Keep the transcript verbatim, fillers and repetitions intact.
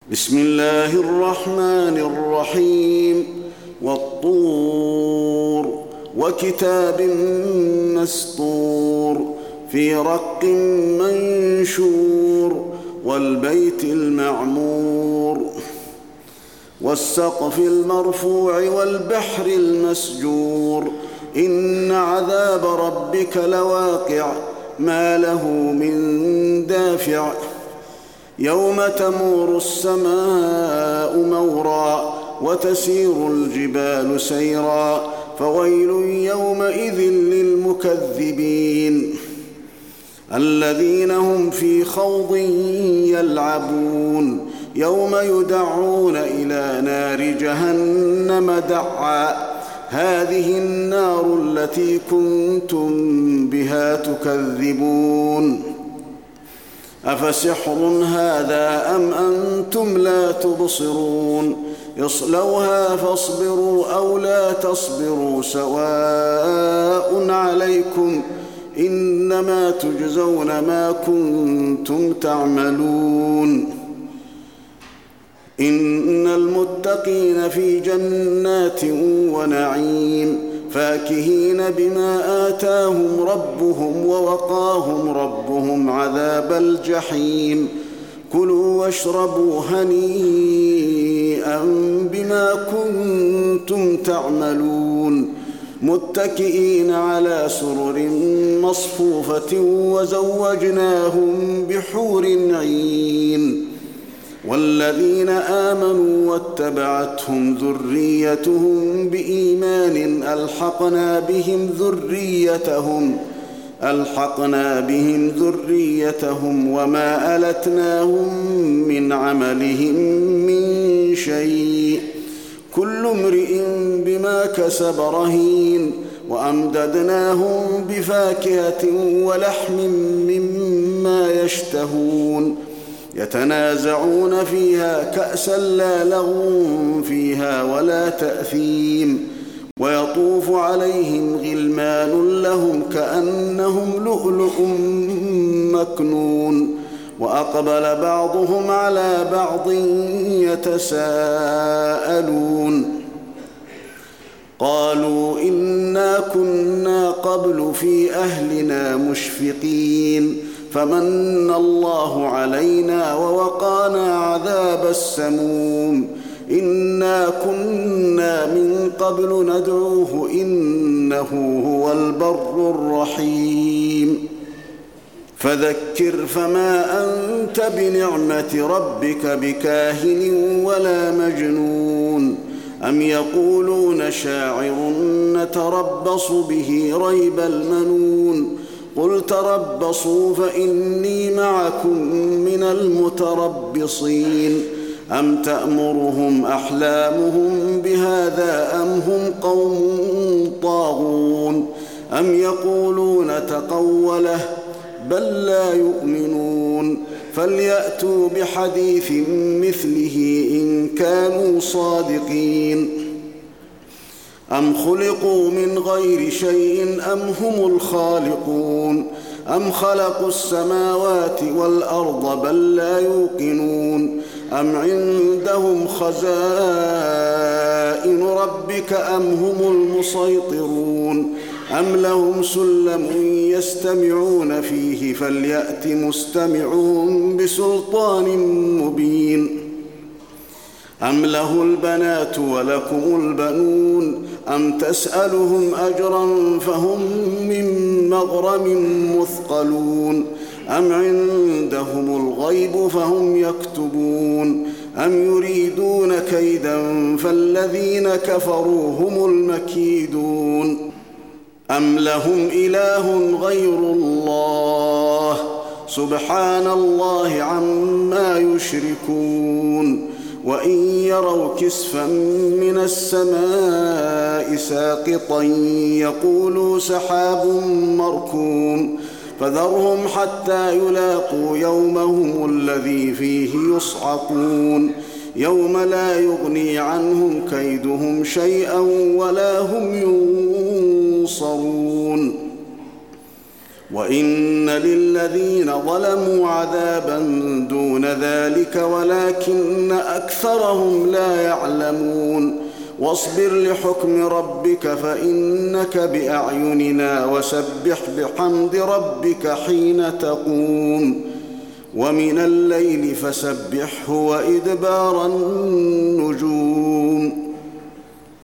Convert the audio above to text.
بسم الله الرحمن الرحيم والطور وكتاب مسطور في رق منشور والبيت المعمور والسقف المرفوع والبحر المسجور إن عذاب ربك لواقع ما له من دافع يوم تمور السماء مورا وتسير الجبال سيرا فويل يومئذ للمكذبين الذين هم في خوض يلعبون يوم يدعون إلى نار جهنم دعا هذه النار التي كنتم بها تكذبون أفسحر هذا أم أنتم لا تبصرون اصلوها فاصبروا أو لا تصبروا سواء عليكم إنما تجزون ما كنتم تعملون إن المتقين في جنات ونعيم فاكهين بما آتاهم ربهم ووقاهم ربهم عذاب الجحيم كلوا واشربوا هنيئا بما كنتم تعملون متكئين على سرر مصفوفة وزوجناهم بحور عين والذين آمنوا واتبعتهم ذريتهم بإيمان ألحقنا بهم ذريتهم ألحقنا بهم ذريتهم وما ألتناهم من عملهم من شيء كل امرئ بما كسب رهين وأمددناهم بفاكهة ولحم مما يشتهون يتنازعون فيها كأسا لا لغو فيها ولا تأثيم ويطوف عليهم غلمان لهم كأنهم لؤلؤ مكنون وأقبل بعضهم على بعض يتساءلون قالوا إنا كنا قبل في أهلنا مشفقين فمن الله علينا ووقانا عذاب السموم إنا كنا من قبل ندعوه إنه هو البر الرحيم فذكر فما أنت بنعمة ربك بكاهن ولا مجنون أم يقولون شاعر نتربص به ريب المنون قل تربصوا فإني معكم من المتربصين أم تأمرهم أحلامهم بهذا أم هم قوم طاغون أم يقولون تقوله بل لا يؤمنون فليأتوا بحديث مثله إن كانوا صادقين أم خلقوا من غير شيء أم هم الخالقون أم خلقوا السماوات والأرض بل لا يوقنون أم عندهم خزائن ربك أم هم المسيطرون أم لهم سلم يستمعون فيه فليأت مستمعون بسلطان مبين أم له البنات ولكم البنون أم تسألهم أجرا فهم من مغرم مثقلون أم عندهم الغيب فهم يكتبون أم يريدون كيدا فالذين كفروا هم المكيدون أم لهم إله غير الله سبحان الله عما يشركون وإن يروا كسفا من السماء ساقطا يقولوا سحاب مركوم فذرهم حتى يلاقوا يومهم الذي فيه يصعقون يوم لا يغني عنهم كيدهم شيئا ولا هم ينصرون وإن للذين ظلموا عذابا دون ذلك ولكن أكثرهم لا يعلمون واصبر لحكم ربك فإنك بأعيننا وسبح بحمد ربك حين تقوم ومن الليل فسبحه وإدبار النجوم